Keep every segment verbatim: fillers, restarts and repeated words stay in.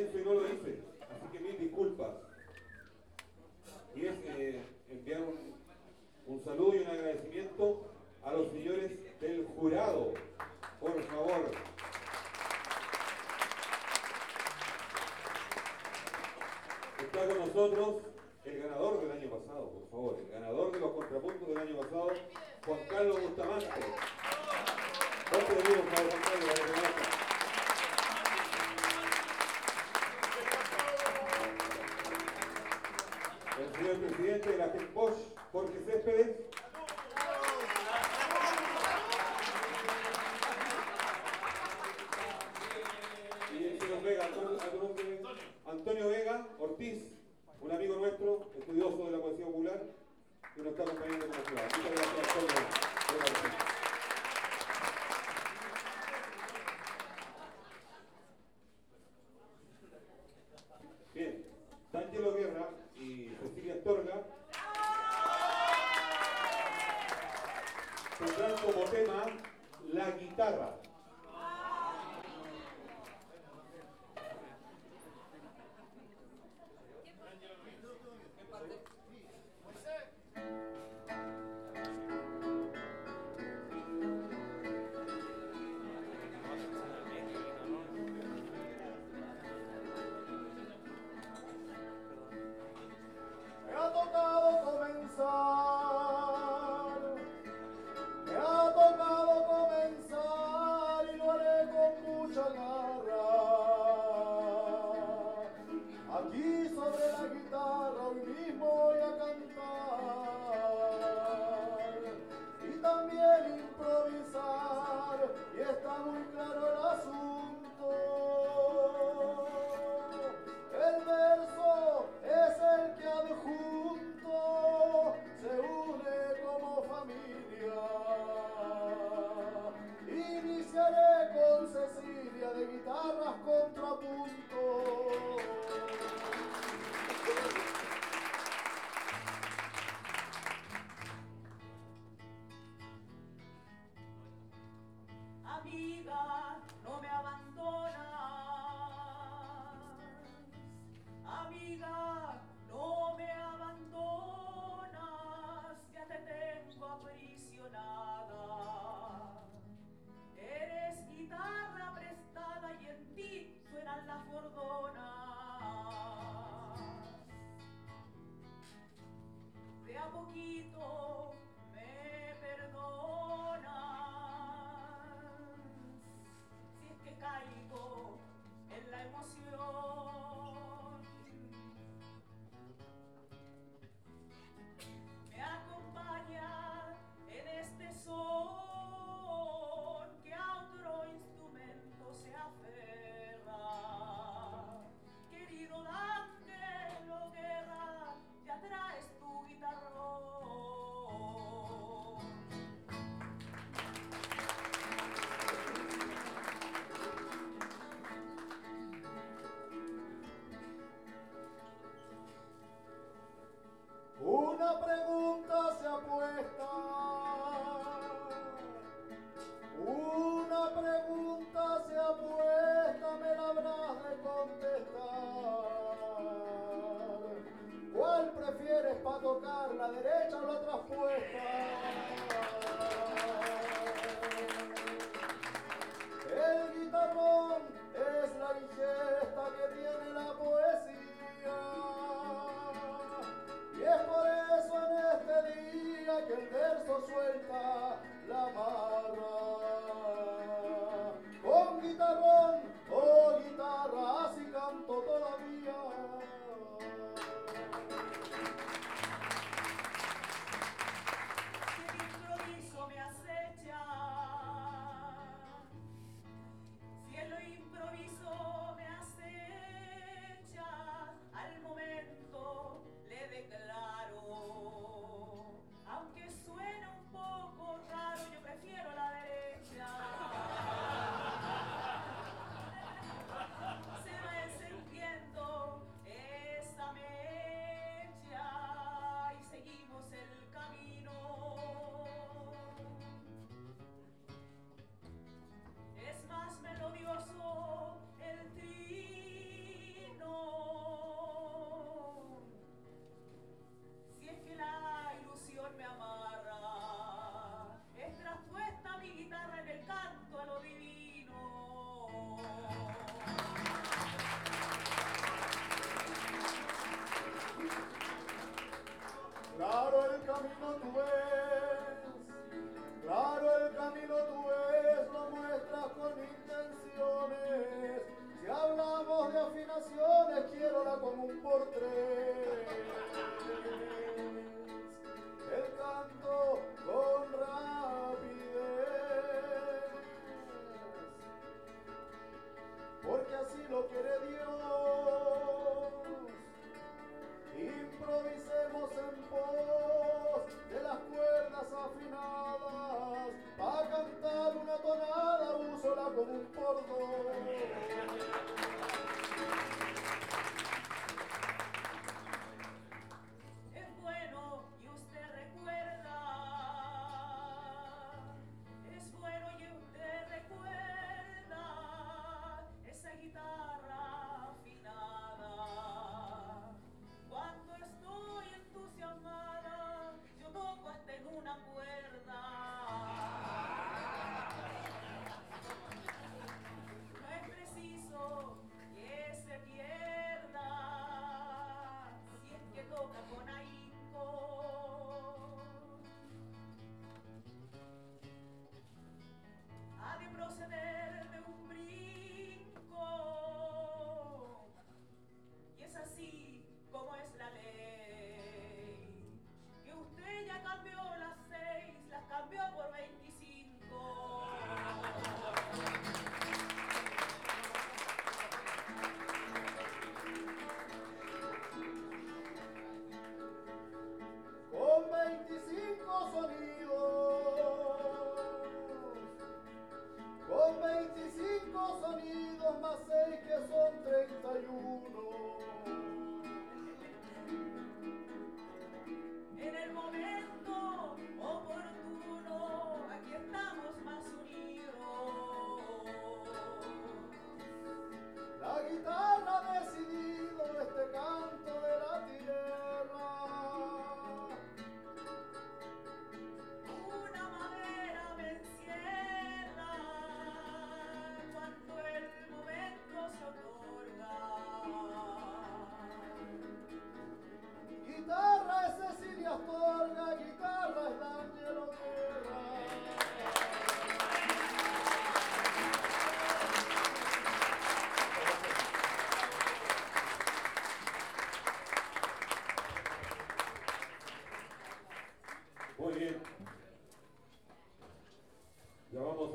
pienso y no lo hice. Así que mil disculpas. Y es eh, enviar un, un saludo y un agradecimiento a los señores del jurado. Por favor. Está con nosotros el ganador del año pasado, por favor. El ganador de los contrapuntos del año pasado, Juan Carlos Bustamante. ¿Cuánto le digo, Juan Carlos, para que conozca? El señor presidente de la GEPOSH, Jorge Céspedes. Y el señor Vega, Antonio, Antonio Vega Ortiz, un amigo nuestro, estudioso de la poesía popular, que nos está acompañando como jurado. Muchas gracias, Antonio. Bien, D'Angelo Guerra y Cecilia Astorga tendrán como tema la guitarra. Aunque suene un poco raro, yo prefiero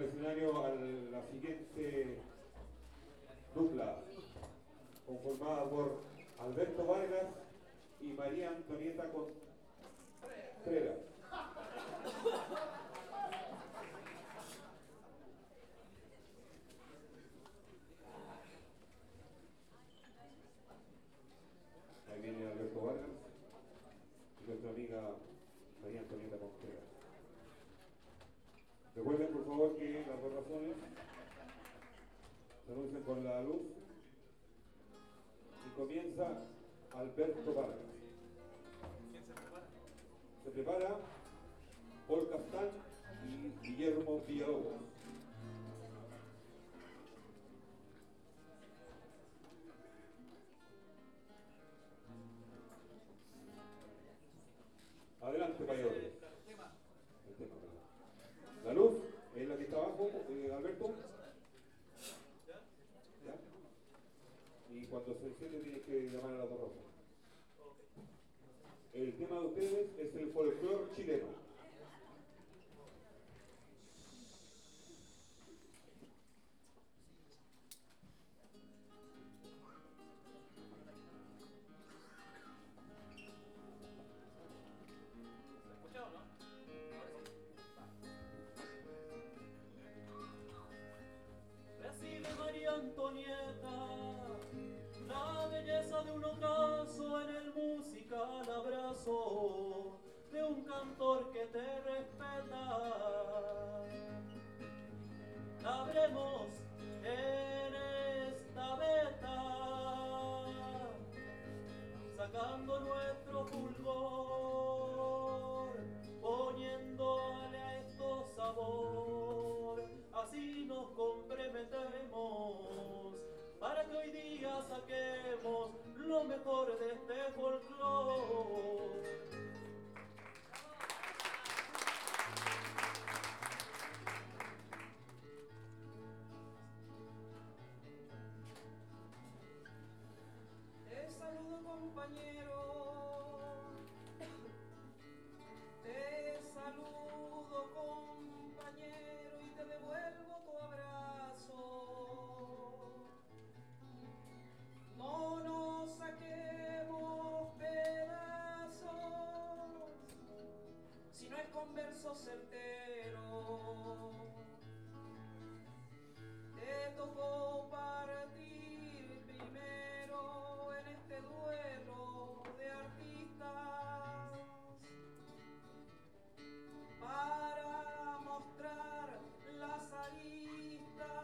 al escenario a la siguiente dupla, conformada por Alberto Vargas y María Antonieta Contreras. Ahí viene Alberto Vargas y nuestra amiga María Antonieta Contreras. Recuerden por favor que las dos razones se anuncian con la luz y comienza Alberto Vargas. ¿Quién se prepara? Se prepara Paul Castán y Guillermo Villalobos. Adelante, payadores. El tema, ¿verdad? La luz es la que está abajo, eh, Alberto. ¿Ya? Y cuando se enciende tienes que llamar a las dos rosas. El tema de ustedes es el folclore chileno. Recibe María Antonieta la belleza de un ocaso en el musical abrazo de un cantor que te respeta. Abremos en esta beta, sacando nuestro fulgor, poniéndole a esto sabor. Así nos comprometemos para que hoy día saquemos lo mejor de este folclore. Te saludo, compañero. Te saludo, compañero, y te devuelvo tu abrazo. No nos saquemos pedazos, si no es con versos certeros. Te tocó partir primero en este duelo de artistas para mostrar las aristas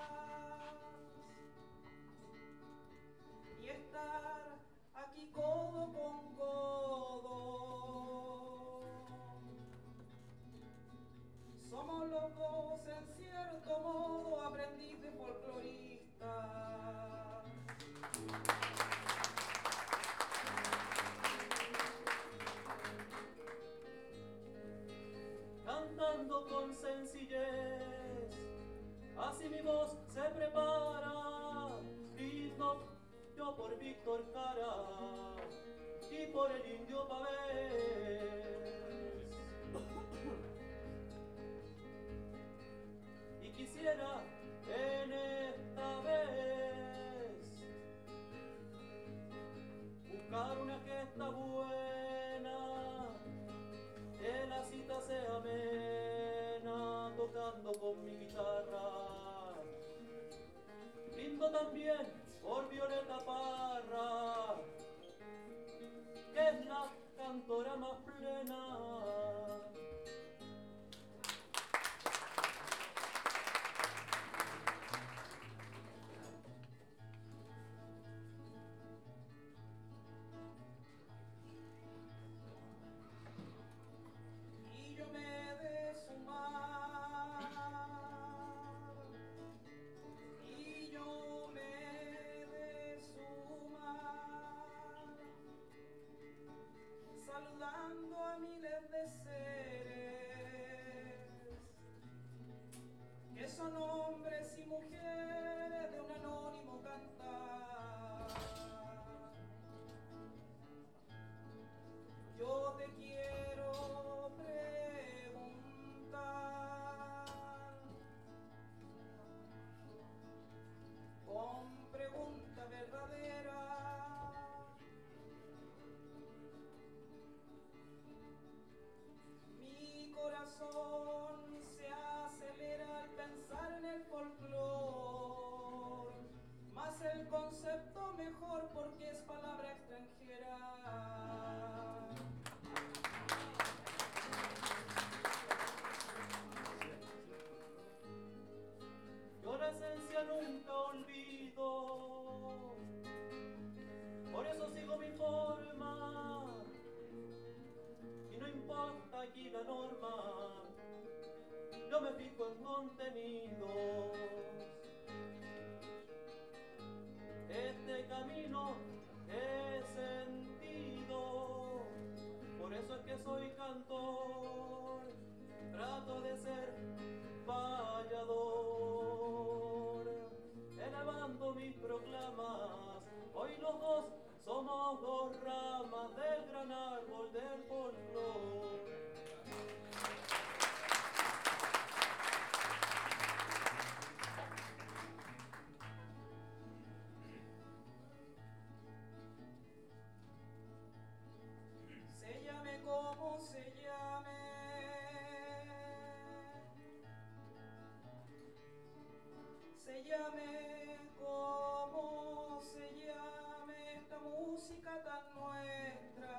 y estar aquí codo con codo. Somos los dos en cierto modo aprendiz de folclorista. Cantando con sencillez, así mi voz se prepara, lindo yo por Víctor Jara y por el indio Pavés. Y quisiera en esta vez buscar una gesta buena, que la cita sea amena, tocando con mi guitarra. Brindo también por Violeta Parra, que es la cantora más plena. Y yo me de sumar, y yo me de sumar, saludando a miles de seres yo me fijo en contenidos. Este camino es sentido, por eso es que soy cantor, trato de ser vallador, elevando mis proclamas. Hoy los dos somos dos ramas del gran árbol del folclor. Se llame como se llame, se llame como se llame esta música tan nuestra.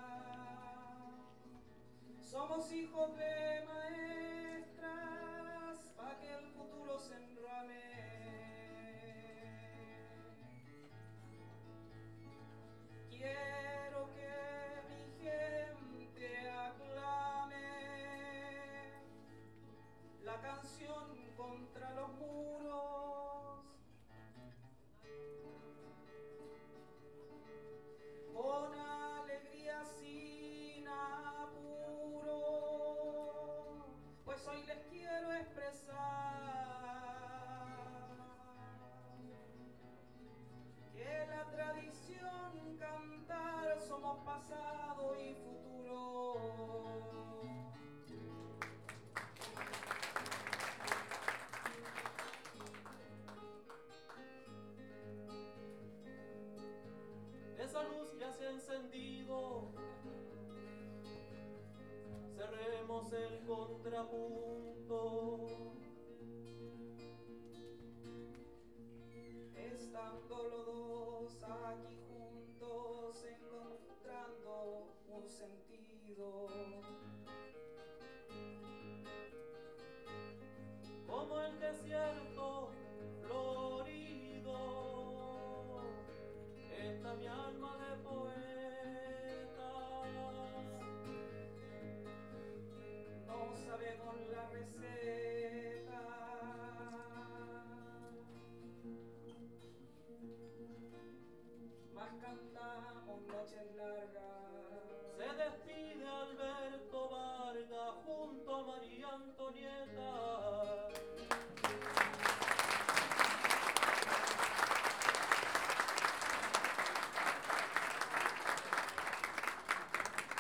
Somos hijos de maestras pa' que el futuro se enrame. Quiero que mi gente aclame la canción contra los muros, con alegría sin apuro, pues hoy les quiero expresar que la tradición cantar somos pasado y futuro. Esa luz ya se ha encendido, cerremos el contrapunto. Estando los dos aquí juntos, encontrando un sentido. Como el desierto florido, está mi alma de poeta. No sabemos la receta, más cantamos noches largas. Se despide Alberto Vargas junto a María Antonieta.